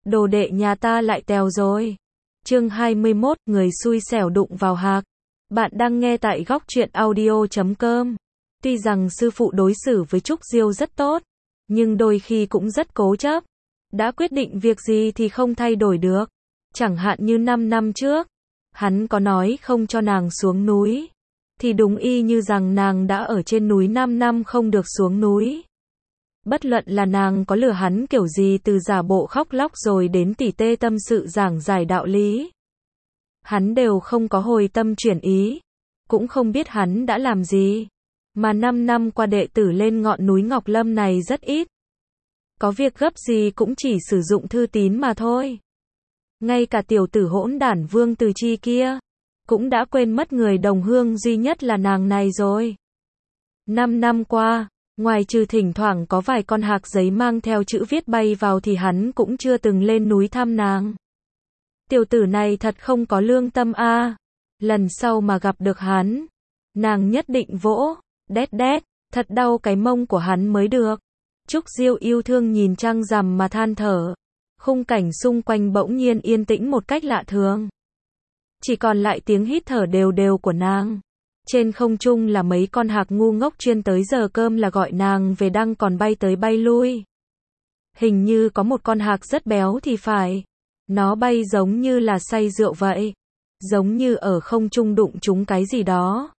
Đồ đệ nhà ta lại tèo rồi. Chương 21, người xui xẻo đụng vào Hạc. Bạn đang nghe tại góc truyện audio.com. Tuy rằng sư phụ đối xử với Trúc Diêu rất tốt, nhưng đôi khi cũng rất cố chấp. Đã quyết định việc gì thì không thay đổi được. Chẳng hạn như 5 năm trước, hắn có nói không cho nàng xuống núi, thì đúng y như rằng nàng đã ở trên núi 5 năm không được xuống núi. Bất luận là nàng có lừa hắn kiểu gì, từ giả bộ khóc lóc rồi đến tỉ tê tâm sự giảng giải đạo lý, hắn đều không có hồi tâm chuyển ý, cũng không biết hắn đã làm gì. Mà 5 năm qua đệ tử lên ngọn núi Ngọc Lâm này rất ít. Có việc gấp gì cũng chỉ sử dụng thư tín mà thôi. Ngay cả tiểu tử hỗn đản Vương Từ Chi kia cũng đã quên mất người đồng hương duy nhất là nàng này rồi. 5 năm qua, ngoài trừ thỉnh thoảng có vài con hạc giấy mang theo chữ viết bay vào thì hắn cũng chưa từng lên núi thăm nàng. Tiểu tử này thật không có lương tâm a. Lần sau mà gặp được hắn, nàng nhất định vỗ, đét đét, thật đau cái mông của hắn mới được. Trúc Diêu yêu thương nhìn trăng rằm mà than thở. Khung cảnh xung quanh bỗng nhiên yên tĩnh một cách lạ thường. Chỉ còn lại tiếng hít thở đều đều của nàng. Trên không trung là mấy con hạc ngu ngốc chuyên tới giờ cơm là gọi nàng về đang còn bay tới bay lui. Hình như có một con hạc rất béo thì phải. Nó bay giống như là say rượu vậy. Giống như ở không trung đụng trúng cái gì đó.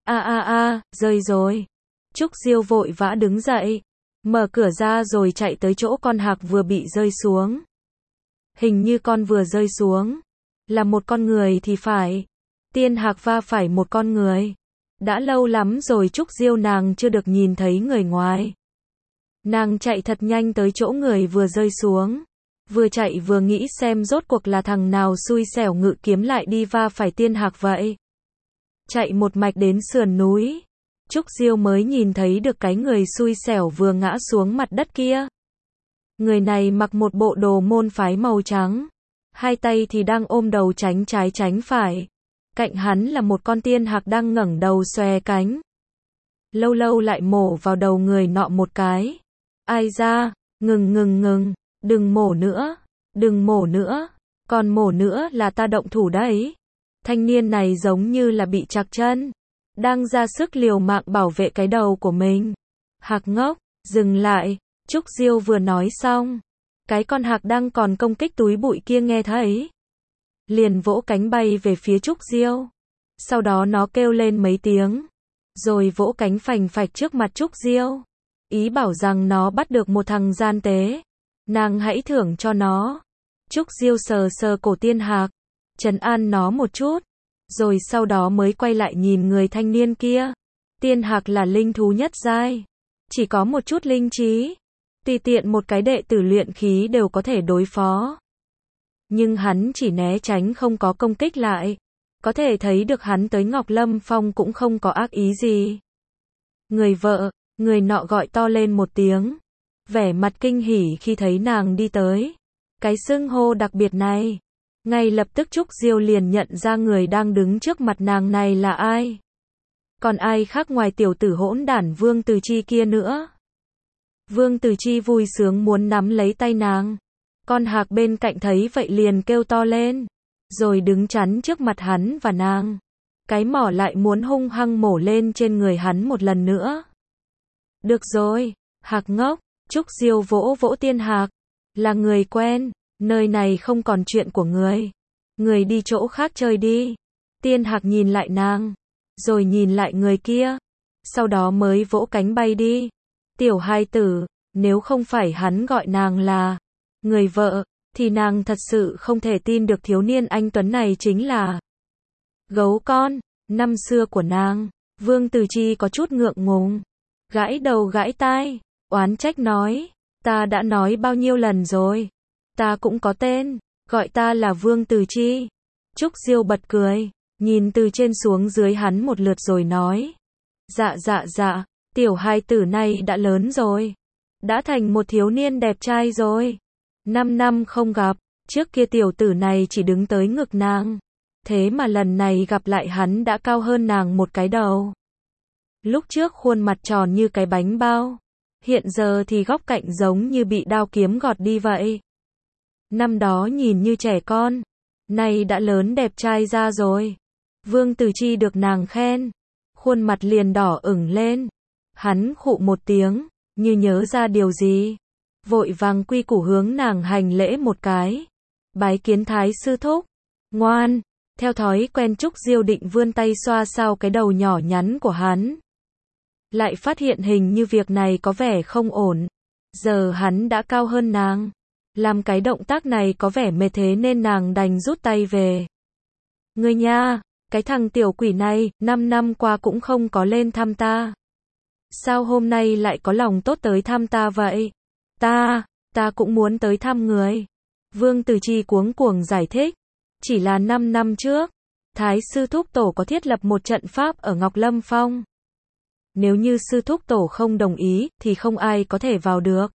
Rơi rồi. Trúc Diêu vội vã đứng dậy, mở cửa ra rồi chạy tới chỗ con hạc vừa bị rơi xuống. Hình như con vừa rơi xuống là một con người thì phải. Tiên hạc va phải một con người. Đã lâu lắm rồi Trúc Diêu nàng chưa được nhìn thấy người ngoài. Nàng chạy thật nhanh tới chỗ người vừa rơi xuống. Vừa chạy vừa nghĩ xem rốt cuộc là thằng nào xui xẻo ngự kiếm lại đi va phải tiên hạc vậy. Chạy một mạch đến sườn núi, Trúc Diêu mới nhìn thấy được cái người xui xẻo vừa ngã xuống mặt đất kia. Người này mặc một bộ đồ môn phái màu trắng, hai tay thì đang ôm đầu tránh trái tránh phải. Cạnh hắn là một con tiên hạc đang ngẩng đầu xòe cánh. Lâu lâu lại mổ vào đầu người nọ một cái. Ai ra, ngừng, đừng mổ nữa, còn mổ nữa là ta động thủ đấy. Thanh niên này giống như là bị trặc chân, đang ra sức liều mạng bảo vệ cái đầu của mình. Hạc ngốc, dừng lại. Trúc Diêu vừa nói xong, cái con hạc đang còn công kích túi bụi kia nghe thấy, liền vỗ cánh bay về phía Trúc Diêu. Sau đó nó kêu lên mấy tiếng, rồi vỗ cánh phành phạch trước mặt Trúc Diêu, ý bảo rằng nó bắt được một thằng gian tế, nàng hãy thưởng cho nó. Trúc Diêu sờ sờ cổ tiên hạc, trấn an nó một chút, rồi sau đó mới quay lại nhìn người thanh niên kia. Tiên hạc là linh thú nhất giai, chỉ có một chút linh trí, tùy tiện một cái đệ tử luyện khí đều có thể đối phó. Nhưng hắn chỉ né tránh không có công kích lại. Có thể thấy được hắn tới Ngọc Lâm Phong cũng không có ác ý gì. Người vợ, người nọ gọi to lên một tiếng, vẻ mặt kinh hỉ khi thấy nàng đi tới. Cái xưng hô đặc biệt này, ngay lập tức Trúc Diêu liền nhận ra người đang đứng trước mặt nàng này là ai. Còn ai khác ngoài tiểu tử hỗn đản Vương Từ Chi kia nữa. Vương Từ Chi vui sướng muốn nắm lấy tay nàng. Con hạc bên cạnh thấy vậy liền kêu to lên, rồi đứng chắn trước mặt hắn và nàng. Cái mỏ lại muốn hung hăng mổ lên trên người hắn một lần nữa. Được rồi, hạc ngốc. Trúc Diêu vỗ vỗ tiên hạc. Là người quen, nơi này không còn chuyện của người. Người đi chỗ khác chơi đi. Tiên hạc nhìn lại nàng, rồi nhìn lại người kia, sau đó mới vỗ cánh bay đi. Tiểu hai tử, nếu không phải hắn gọi nàng là người vợ, thì nàng thật sự không thể tin được thiếu niên anh tuấn này chính là gấu con, năm xưa của nàng. Vương Từ Chi có chút ngượng ngùng, gãi đầu gãi tai, oán trách nói, ta đã nói bao nhiêu lần rồi, ta cũng có tên, gọi ta là Vương Từ Chi. Trúc Diêu bật cười, nhìn từ trên xuống dưới hắn một lượt rồi nói, dạ, tiểu hai tử này đã lớn rồi, đã thành một thiếu niên đẹp trai rồi. 5 năm không gặp, trước kia tiểu tử này chỉ đứng tới ngực nàng, thế mà lần này gặp lại hắn đã cao hơn nàng một cái đầu. Lúc trước khuôn mặt tròn như cái bánh bao, hiện giờ thì góc cạnh giống như bị đao kiếm gọt đi vậy. Năm đó nhìn như trẻ con, nay đã lớn đẹp trai ra rồi. Vương Từ Chi được nàng khen, khuôn mặt liền đỏ ửng lên. Hắn khụ một tiếng, như nhớ ra điều gì, vội vàng quy củ hướng nàng hành lễ một cái. Bái kiến Thái sư thúc. Ngoan. Theo thói quen Trúc Diêu định vươn tay xoa sau cái đầu nhỏ nhắn của hắn. Lại phát hiện hình như việc này có vẻ không ổn. Giờ hắn đã cao hơn nàng. Làm cái động tác này có vẻ mệt thế nên nàng đành rút tay về. Ngươi nha, cái thằng tiểu quỷ này, 5 năm qua cũng không có lên thăm ta. Sao hôm nay lại có lòng tốt tới thăm ta vậy? Ta cũng muốn tới thăm người. Vương Từ Chi cuống cuồng giải thích. Chỉ là 5 năm trước, Thái sư thúc tổ có thiết lập một trận pháp ở Ngọc Lâm Phong. Nếu như sư thúc tổ không đồng ý, thì không ai có thể vào được.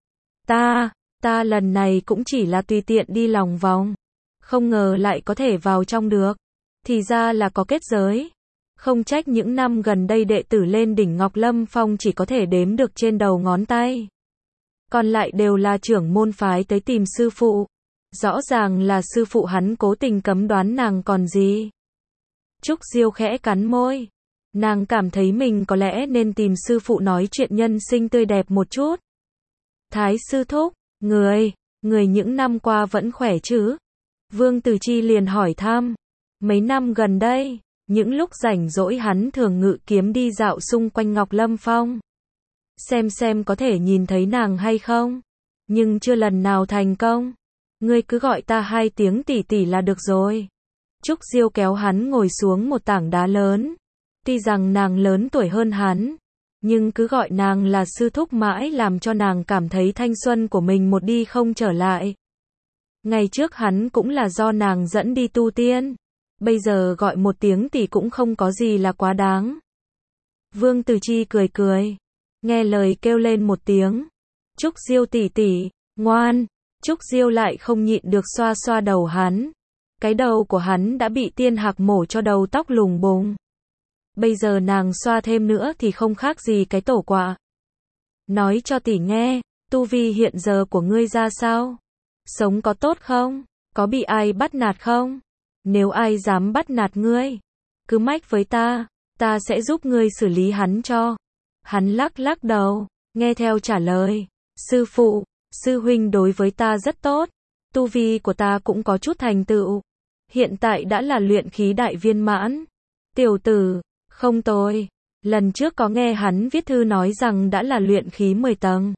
Ta lần này cũng chỉ là tùy tiện đi lòng vòng. Không ngờ lại có thể vào trong được. Thì ra là có kết giới. Không trách những năm gần đây đệ tử lên đỉnh Ngọc Lâm Phong chỉ có thể đếm được trên đầu ngón tay. Còn lại đều là trưởng môn phái tới tìm sư phụ. Rõ ràng là sư phụ hắn cố tình cấm đoán nàng còn gì. Trúc Diêu khẽ cắn môi. Nàng cảm thấy mình có lẽ nên tìm sư phụ nói chuyện nhân sinh tươi đẹp một chút. Thái sư thúc, người những năm qua vẫn khỏe chứ? Vương Từ Chi liền hỏi thăm. Mấy năm gần đây, những lúc rảnh rỗi hắn thường ngự kiếm đi dạo xung quanh Ngọc Lâm Phong. Xem có thể nhìn thấy nàng hay không. Nhưng chưa lần nào thành công. Ngươi cứ gọi ta 2 tiếng tỷ tỷ là được rồi. Trúc Diêu kéo hắn ngồi xuống một tảng đá lớn. Tuy rằng nàng lớn tuổi hơn hắn, nhưng cứ gọi nàng là sư thúc mãi làm cho nàng cảm thấy thanh xuân của mình một đi không trở lại. Ngày trước hắn cũng là do nàng dẫn đi tu tiên. Bây giờ gọi một tiếng tỷ cũng không có gì là quá đáng. Vương Từ Chi cười. Nghe lời kêu lên một tiếng. Trúc Diêu tỷ tỷ, ngoan. Trúc Diêu lại không nhịn được xoa xoa đầu hắn. Cái đầu của hắn đã bị tiên hạc mổ cho đầu tóc lùng bùng. Bây giờ nàng xoa thêm nữa thì không khác gì cái tổ quạ. Nói cho tỷ nghe, tu vi hiện giờ của ngươi ra sao? Sống có tốt không? Có bị ai bắt nạt không? Nếu ai dám bắt nạt ngươi, cứ mách với ta sẽ giúp ngươi xử lý hắn cho. Hắn lắc đầu, nghe theo trả lời. Sư phụ, sư huynh đối với ta rất tốt. Tu vi của ta cũng có chút thành tựu. Hiện tại đã là luyện khí đại viên mãn. Tiểu tử, không tồi. Lần trước có nghe hắn viết thư nói rằng đã là luyện khí 10 tầng.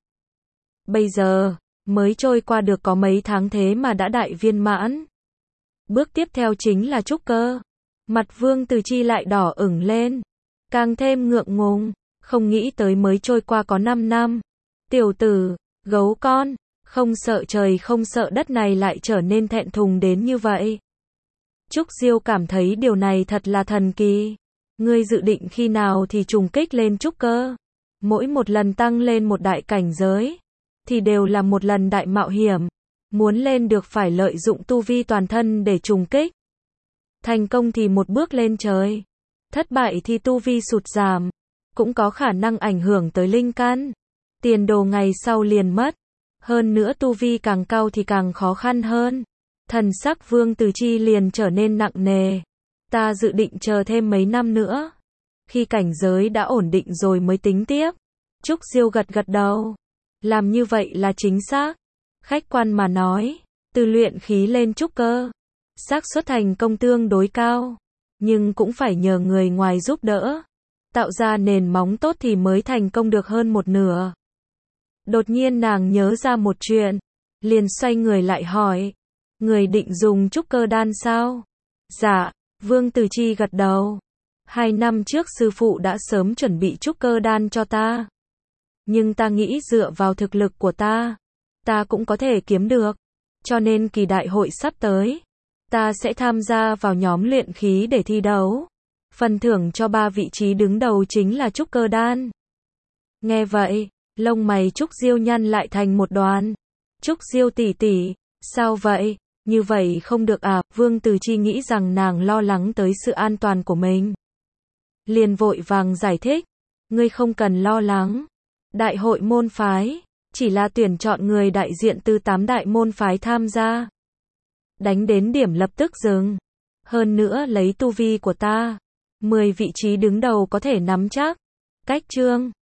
Bây giờ, mới trôi qua được có mấy tháng thế mà đã đại viên mãn. Bước tiếp theo chính là trúc cơ. Mặt Vương Từ Chi lại đỏ ửng lên. Càng thêm ngượng ngùng. Không nghĩ tới mới trôi qua có 5 năm. Tiểu tử, gấu con, không sợ trời không sợ đất này lại trở nên thẹn thùng đến như vậy. Trúc Diêu cảm thấy điều này thật là thần kỳ. Ngươi dự định khi nào thì trùng kích lên trúc cơ? Mỗi một lần tăng lên một đại cảnh giới, thì đều là một lần đại mạo hiểm. Muốn lên được phải lợi dụng tu vi toàn thân để trùng kích. Thành công thì một bước lên trời. Thất bại thì tu vi sụt giảm. Cũng có khả năng ảnh hưởng tới linh căn. Tiền đồ ngày sau liền mất. Hơn nữa tu vi càng cao thì càng khó khăn hơn. Thần sắc Vương Từ Chi liền trở nên nặng nề. Ta dự định chờ thêm mấy năm nữa. Khi cảnh giới đã ổn định rồi mới tính tiếp. Trúc Diêu gật đầu. Làm như vậy là chính xác. Khách quan mà nói, từ luyện khí lên trúc cơ, xác suất thành công tương đối cao. Nhưng cũng phải nhờ người ngoài giúp đỡ. Tạo ra nền móng tốt thì mới thành công được hơn một nửa. Đột nhiên nàng nhớ ra một chuyện. Liền xoay người lại hỏi. Người định dùng trúc cơ đan sao? Dạ. Vương Từ Chi gật đầu. 2 năm trước sư phụ đã sớm chuẩn bị trúc cơ đan cho ta. Nhưng ta nghĩ dựa vào thực lực của ta cũng có thể kiếm được. Cho nên kỳ đại hội sắp tới, ta sẽ tham gia vào nhóm luyện khí để thi đấu. Phần thưởng cho 3 vị trí đứng đầu chính là trúc cơ đan. Nghe vậy, lông mày Trúc Diêu nhăn lại thành một đoàn. Trúc Diêu tỷ tỷ, sao vậy? Như vậy không được à? Vương Từ Chi nghĩ rằng nàng lo lắng tới sự an toàn của mình. Liền vội vàng giải thích. Ngươi không cần lo lắng. Đại hội môn phái, Chỉ là tuyển chọn người đại diện từ 8 đại môn phái tham gia. Đánh đến điểm lập tức dừng. Hơn nữa lấy tu vi của ta, 10 vị trí đứng đầu có thể nắm chắc. Cách chương